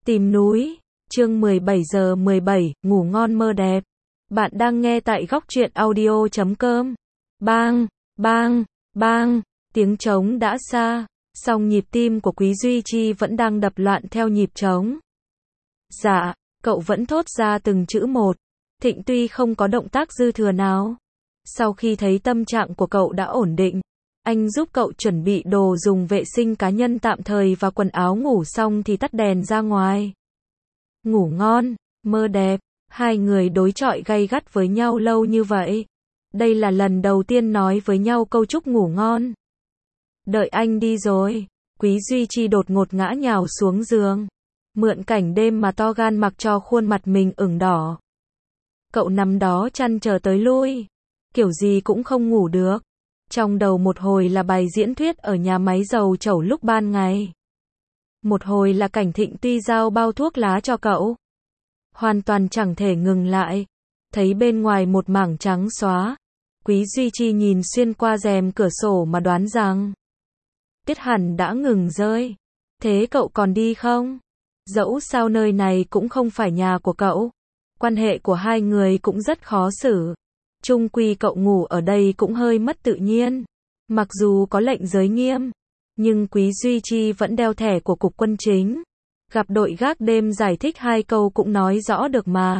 Tìm núi, chương 17 giờ 17, ngủ ngon mơ đẹp. Bạn đang nghe tại góc truyện audio.com. Bang, bang, bang, tiếng trống đã xa, song nhịp tim của Quý Duy Chi vẫn đang đập loạn theo nhịp trống. Dạ, cậu vẫn thốt ra từng chữ một. Thịnh tuy không có động tác dư thừa nào. Sau khi thấy tâm trạng của cậu đã ổn định, anh giúp cậu chuẩn bị đồ dùng vệ sinh cá nhân tạm thời và quần áo ngủ xong thì tắt đèn ra ngoài. Ngủ ngon, mơ đẹp, hai người đối chọi gay gắt với nhau lâu như vậy. Đây là lần đầu tiên nói với nhau câu chúc ngủ ngon. Đợi anh đi rồi, Quý Duy Chi đột ngột ngã nhào xuống giường. Mượn cảnh đêm mà to gan mặc cho khuôn mặt mình ửng đỏ. Cậu nằm đó chăn chờ tới lui, kiểu gì cũng không ngủ được. Trong đầu một hồi là bài diễn thuyết ở nhà máy dầu chẩu lúc ban ngày. Một hồi là cảnh Thịnh Tuy giao bao thuốc lá cho cậu. Hoàn toàn chẳng thể ngừng lại. Thấy bên ngoài một mảng trắng xóa. Quý Duy Chi nhìn xuyên qua rèm cửa sổ mà đoán rằng tuyết hẳn đã ngừng rơi. Thế cậu còn đi không? Dẫu sao nơi này cũng không phải nhà của cậu. Quan hệ của hai người cũng rất khó xử. Chung quy cậu ngủ ở đây cũng hơi mất tự nhiên. Mặc dù có lệnh giới nghiêm, nhưng Quý Duy Chi vẫn đeo thẻ của cục quân chính. Gặp đội gác đêm giải thích hai câu cũng nói rõ được mà.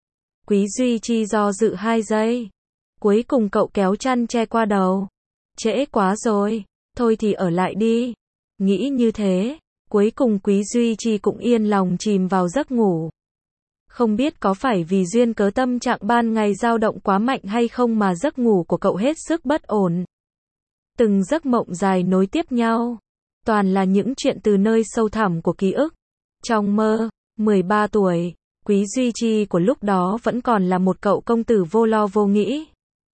Quý Duy Chi do dự 2 giây. Cuối cùng cậu kéo chăn che qua đầu. Trễ quá rồi, thôi thì ở lại đi. Nghĩ như thế, cuối cùng Quý Duy Chi cũng yên lòng chìm vào giấc ngủ. Không biết có phải vì duyên cớ tâm trạng ban ngày dao động quá mạnh hay không mà giấc ngủ của cậu hết sức bất ổn. Từng giấc mộng dài nối tiếp nhau, toàn là những chuyện từ nơi sâu thẳm của ký ức. Trong mơ, 13 tuổi, Quý Duy Chi của lúc đó vẫn còn là một cậu công tử vô lo vô nghĩ.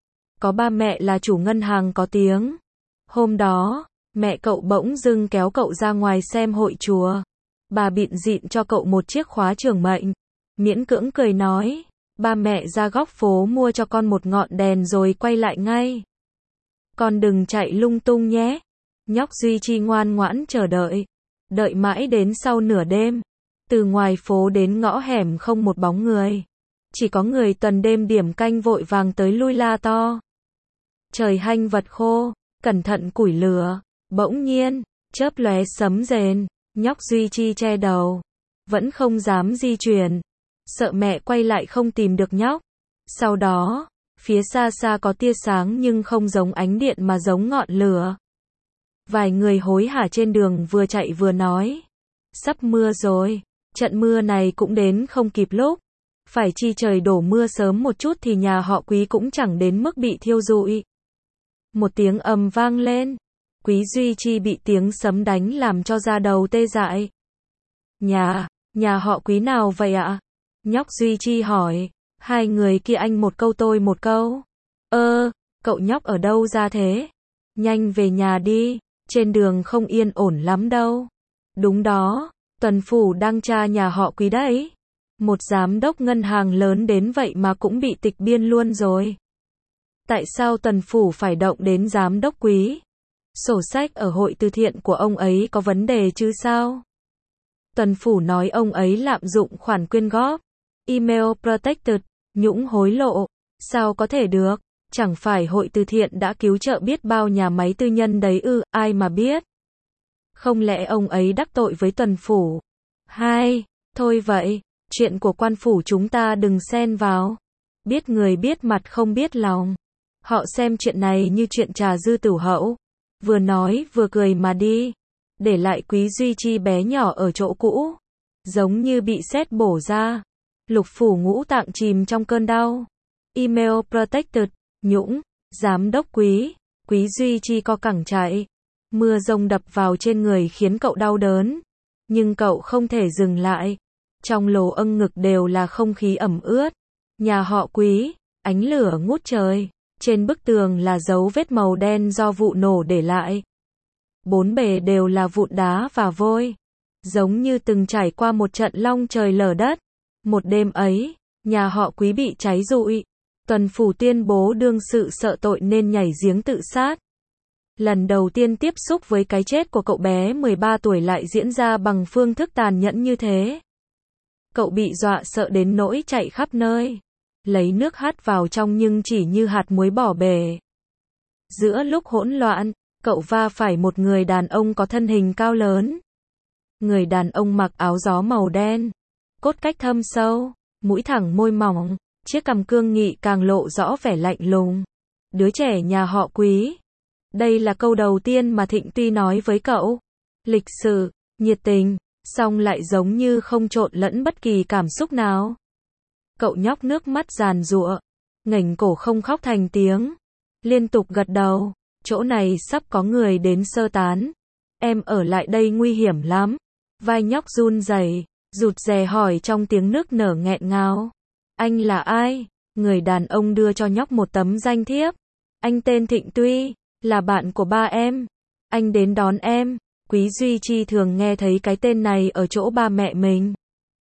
Có ba mẹ là chủ ngân hàng có tiếng. Hôm đó, mẹ cậu bỗng dưng kéo cậu ra ngoài xem hội chùa. Bà bịn dịn cho cậu một chiếc khóa trưởng mệnh. Miễn cưỡng cười nói, ba mẹ ra góc phố mua cho con một ngọn đèn rồi quay lại ngay. Con đừng chạy lung tung nhé. Nhóc Duy Chi ngoan ngoãn chờ đợi. Đợi mãi đến sau nửa đêm. Từ ngoài phố đến ngõ hẻm không một bóng người. Chỉ có người tuần đêm điểm canh vội vàng tới lui la to. Trời hanh vật khô, cẩn thận củi lửa. Bỗng nhiên, chớp lóe sấm rền. Nhóc Duy Chi che đầu. Vẫn không dám di chuyển. Sợ mẹ quay lại không tìm được nhóc. Sau đó, phía xa xa có tia sáng nhưng không giống ánh điện mà giống ngọn lửa. Vài người hối hả trên đường vừa chạy vừa nói. Sắp mưa rồi, trận mưa này cũng đến không kịp lúc. Phải chi trời đổ mưa sớm một chút thì nhà họ Quý cũng chẳng đến mức bị thiêu rụi. Một tiếng ầm vang lên. Quý Duy Chi bị tiếng sấm đánh làm cho da đầu tê dại. Nhà họ Quý nào vậy ạ? Nhóc Duy Chi hỏi. Hai người kia anh một câu tôi một câu. Cậu nhóc ở đâu ra thế? Nhanh về nhà đi, trên đường không yên ổn lắm đâu. Đúng đó, Tuần Phủ đang tra nhà họ Quý đấy. Một giám đốc ngân hàng lớn đến vậy mà cũng bị tịch biên luôn rồi. Tại sao Tuần Phủ phải động đến giám đốc Quý? Sổ sách ở hội từ thiện của ông ấy có vấn đề chứ sao? Tuần Phủ nói ông ấy lạm dụng khoản quyên góp. Email protected, nhũng hối lộ. Sao có thể được? Chẳng phải hội từ thiện đã cứu trợ biết bao nhà máy tư nhân đấy ư, ai mà biết. Không lẽ ông ấy đắc tội với Tuần Phủ? Thôi vậy, chuyện của quan phủ chúng ta đừng xen vào. Biết người biết mặt không biết lòng. Họ xem chuyện này như chuyện trà dư tửu hậu. Vừa nói vừa cười mà đi. Để lại Quý Duy Chi bé nhỏ ở chỗ cũ. Giống như bị sét bổ ra. Lục phủ ngũ tạng chìm trong cơn đau. Email protected, nhũng, giám đốc Quý. Quý Duy Chi co cẳng chạy. Mưa rông đập vào trên người khiến cậu đau đớn. Nhưng cậu không thể dừng lại. Trong lỗ âng ngực đều là không khí ẩm ướt. Nhà họ Quý, ánh lửa ngút trời. Trên bức tường là dấu vết màu đen do vụ nổ để lại. Bốn bề đều là vụn đá và vôi. Giống như từng trải qua một trận long trời lở đất. Một đêm ấy, nhà họ Quý bị cháy rụi. Tuần Phủ tuyên bố đương sự sợ tội nên nhảy giếng tự sát. Lần đầu tiên tiếp xúc với cái chết của cậu bé 13 tuổi lại diễn ra bằng phương thức tàn nhẫn như thế. Cậu bị dọa sợ đến nỗi chạy khắp nơi. Lấy nước hắt vào trong nhưng chỉ như hạt muối bỏ bể. Giữa lúc hỗn loạn, cậu va phải một người đàn ông có thân hình cao lớn. Người đàn ông mặc áo gió màu đen, cốt cách thâm sâu, mũi thẳng môi mỏng, chiếc cằm cương nghị càng lộ rõ vẻ lạnh lùng. Đứa trẻ nhà họ Quý. Đây là câu đầu tiên mà Thịnh Tuy nói với cậu. Lịch sự, nhiệt tình, song lại giống như không trộn lẫn bất kỳ cảm xúc nào. Cậu nhóc nước mắt giàn giụa, nghềnh cổ không khóc thành tiếng, liên tục gật đầu. Chỗ này sắp có người đến sơ tán. Em ở lại đây nguy hiểm lắm. Vai nhóc run rẩy, rụt rè hỏi trong tiếng nức nở nghẹn ngào. Anh là ai? Người đàn ông đưa cho nhóc một tấm danh thiếp. Anh tên Thịnh Tuy, là bạn của ba em. Anh đến đón em. Quý Duy Chi thường nghe thấy cái tên này ở chỗ ba mẹ mình.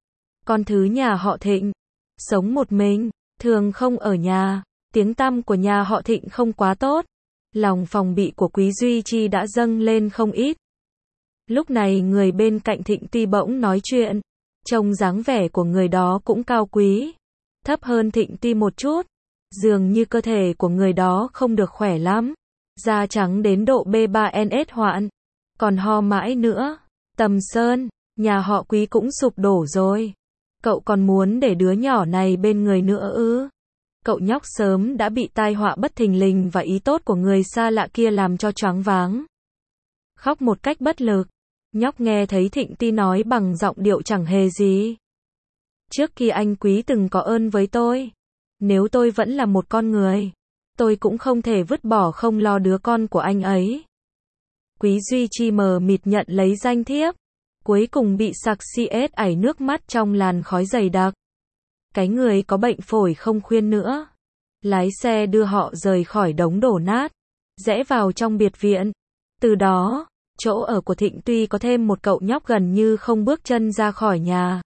Con thứ nhà họ Thịnh, sống một mình, thường không ở nhà. Tiếng tăm của nhà họ Thịnh không quá tốt. Lòng phòng bị của Quý Duy Chi đã dâng lên không ít. Lúc này người bên cạnh Thịnh Tuy bỗng nói chuyện. Trông dáng vẻ của người đó cũng cao quý, thấp hơn Thịnh Tuy một chút. Dường như cơ thể của người đó không được khỏe lắm. Da trắng đến độ B3NS hoạn. Còn ho mãi nữa. Tầm Sơn, nhà họ Quý cũng sụp đổ rồi. Cậu còn muốn để đứa nhỏ này bên người nữa ư? Cậu nhóc sớm đã bị tai họa bất thình lình và ý tốt của người xa lạ kia làm cho choáng váng. Khóc một cách bất lực. Nhóc nghe thấy Thịnh Tuy nói bằng giọng điệu chẳng hề gì. Trước khi anh Quý từng có ơn với tôi. Nếu tôi vẫn là một con người, tôi cũng không thể vứt bỏ không lo đứa con của anh ấy. Quý Duy Chi mờ mịt nhận lấy danh thiếp. Cuối cùng bị sặc CS ảy nước mắt trong làn khói dày đặc. Cái người có bệnh phổi không khuyên nữa. Lái xe đưa họ rời khỏi đống đổ nát. Rẽ vào trong biệt viện. Từ đó, chỗ ở của Thịnh Tuy có thêm một cậu nhóc gần như không bước chân ra khỏi nhà.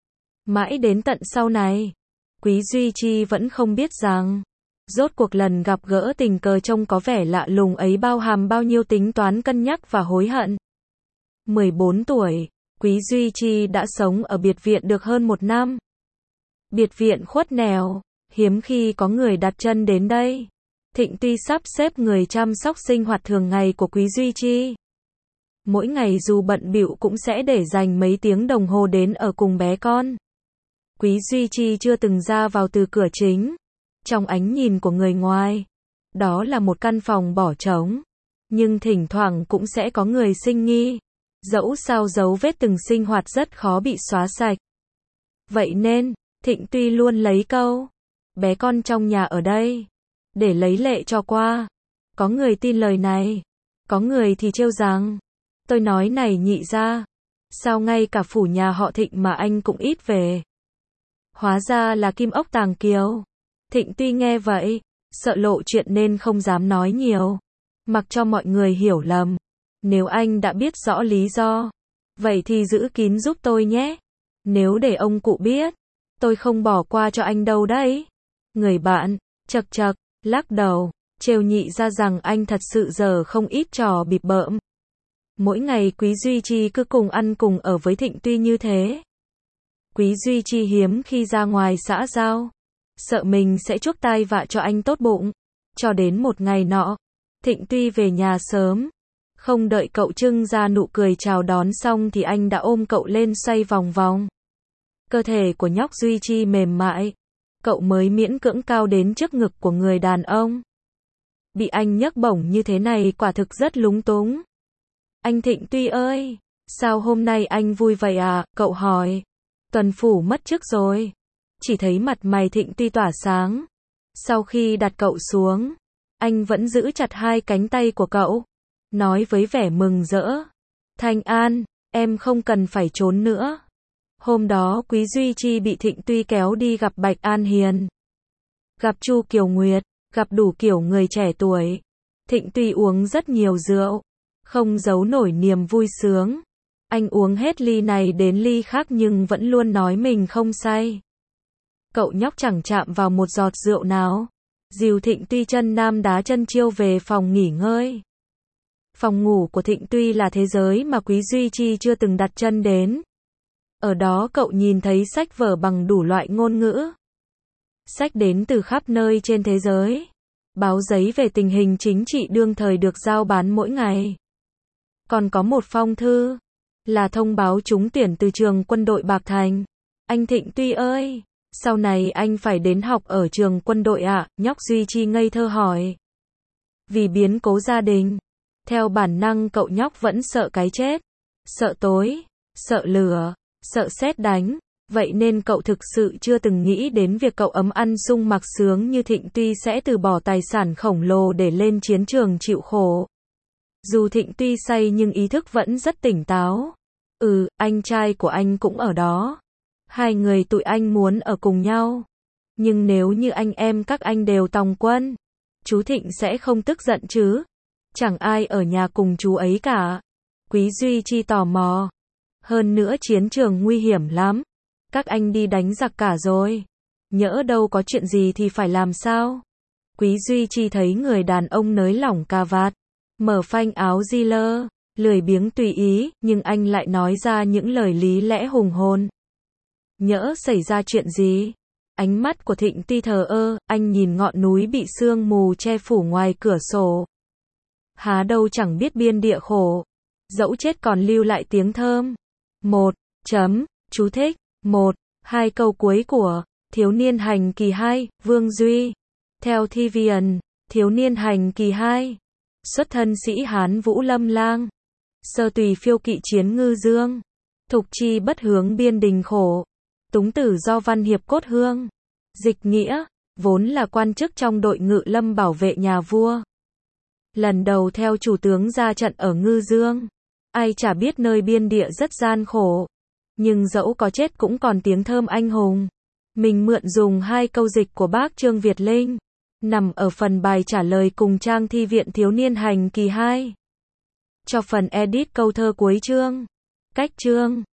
Mãi đến tận sau này, Quý Duy Chi vẫn không biết rằng, rốt cuộc lần gặp gỡ tình cờ trông có vẻ lạ lùng ấy bao hàm bao nhiêu tính toán cân nhắc và hối hận. 14 tuổi, Quý Duy Chi đã sống ở biệt viện được hơn một năm. Biệt viện khuất nẻo, hiếm khi có người đặt chân đến đây. Thịnh Tuy sắp xếp người chăm sóc sinh hoạt thường ngày của Quý Duy Chi. Mỗi ngày dù bận bịu cũng sẽ để dành mấy tiếng đồng hồ đến ở cùng bé con. Quý Duy Chi chưa từng ra vào từ cửa chính. Trong ánh nhìn của người ngoài, đó là một căn phòng bỏ trống. Nhưng thỉnh thoảng cũng sẽ có người sinh nghi. Dẫu sao dấu vết từng sinh hoạt rất khó bị xóa sạch. Vậy nên, Thịnh Tuy luôn lấy câu, bé con trong nhà ở đây, để lấy lệ cho qua. Có người tin lời này, có người thì trêu rằng, tôi nói này nhị ra, sao ngay cả phủ nhà họ Thịnh mà anh cũng ít về. Hóa ra là kim ốc tàng kiều. Thịnh Tuy nghe vậy, sợ lộ chuyện nên không dám nói nhiều. Mặc cho mọi người hiểu lầm. Nếu anh đã biết rõ lý do, vậy thì giữ kín giúp tôi nhé. Nếu để ông cụ biết, tôi không bỏ qua cho anh đâu đấy. Người bạn, chậc chậc, lắc đầu, trêu nhị ra rằng anh thật sự giờ không ít trò bịp bợm. Mỗi ngày Quý Duy Chi cứ cùng ăn cùng ở với Thịnh Tuy như thế. Quý Duy Chi hiếm khi ra ngoài xã giao, sợ mình sẽ chuốc tai vạ cho anh tốt bụng. Cho đến một ngày nọ, Thịnh Tuy về nhà sớm. Không đợi cậu trưng ra nụ cười chào đón xong thì anh đã ôm cậu lên xoay vòng vòng. Cơ thể của nhóc Duy Chi mềm mại. Cậu mới miễn cưỡng cao đến trước ngực của người đàn ông. Bị anh nhấc bổng như thế này quả thực rất lúng túng. Anh Thịnh Tuy ơi, sao hôm nay anh vui vậy à? Cậu hỏi. Tuần phủ mất chức rồi. Chỉ thấy mặt mày Thịnh Tuy tỏa sáng. Sau khi đặt cậu xuống, anh vẫn giữ chặt hai cánh tay của cậu. Nói với vẻ mừng rỡ. Thanh An, em không cần phải trốn nữa. Hôm đó Quý Duy Chi bị Thịnh Tuy kéo đi gặp Bạch An Hiền. Gặp Chu Kiều Nguyệt, gặp đủ kiểu người trẻ tuổi. Thịnh Tuy uống rất nhiều rượu. Không giấu nổi niềm vui sướng. Anh uống hết ly này đến ly khác nhưng vẫn luôn nói mình không say. Cậu nhóc chẳng chạm vào một giọt rượu nào. Dìu Thịnh Tuy chân nam đá chân chiêu về phòng nghỉ ngơi. Phòng ngủ của Thịnh Tuy là thế giới mà Quý Duy Chi chưa từng đặt chân đến. Ở đó cậu nhìn thấy sách vở bằng đủ loại ngôn ngữ. Sách đến từ khắp nơi trên thế giới. Báo giấy về tình hình chính trị đương thời được giao bán mỗi ngày. Còn có một phong thư, là thông báo trúng tuyển từ trường quân đội Bạc Thành. Anh Thịnh Tuy ơi, sau này anh phải đến học ở trường quân đội ạ? Nhóc Duy Chi ngây thơ hỏi. Vì biến cố gia đình, theo bản năng cậu nhóc vẫn sợ cái chết, sợ tối, sợ lửa, sợ sét đánh. Vậy nên cậu thực sự chưa từng nghĩ đến việc cậu ấm ăn sung mặc sướng như Thịnh Tuy sẽ từ bỏ tài sản khổng lồ để lên chiến trường chịu khổ. Dù Thịnh Tuy say nhưng ý thức vẫn rất tỉnh táo. Anh trai của anh cũng ở đó. Hai người tụi anh muốn ở cùng nhau. Nhưng nếu như anh em các anh đều tòng quân, chú Thịnh sẽ không tức giận chứ? Chẳng ai ở nhà cùng chú ấy cả. Quý Duy Chi tò mò. Hơn nữa chiến trường nguy hiểm lắm. Các anh đi đánh giặc cả rồi. Nhỡ đâu có chuyện gì thì phải làm sao? Quý Duy Chi thấy người đàn ông nới lỏng cà vạt, mở phanh áo di lơ, lười biếng tùy ý, nhưng anh lại nói ra những lời lý lẽ hùng hồn. Nhỡ xảy ra chuyện gì? Ánh mắt của Thịnh Tuy thờ ơ, anh nhìn ngọn núi bị sương mù che phủ ngoài cửa sổ. Há đâu chẳng biết biên địa khổ. Dẫu chết còn lưu lại tiếng thơm. Chú thích. 1-2 câu cuối của Thiếu niên hành kỳ 2, Vương Duy. Theo Thivian, Thiếu niên hành kỳ 2. Xuất thân sĩ Hán Vũ Lâm Lang. Sơ tùy phiêu kỵ chiến ngư dương. Thục chi bất hướng biên đình khổ. Túng tử do văn hiệp cốt hương. Dịch nghĩa, vốn là quan chức trong đội ngự lâm bảo vệ nhà vua. Lần đầu theo chủ tướng ra trận ở Ngư Dương. Ai chả biết nơi biên địa rất gian khổ. Nhưng dẫu có chết cũng còn tiếng thơm anh hùng. Mình mượn dùng 2 câu dịch của bác Trương Việt Linh, nằm ở phần bài trả lời cùng trang thi viện Thiếu niên hành kỳ 2. Cho phần edit câu thơ cuối chương. Cách chương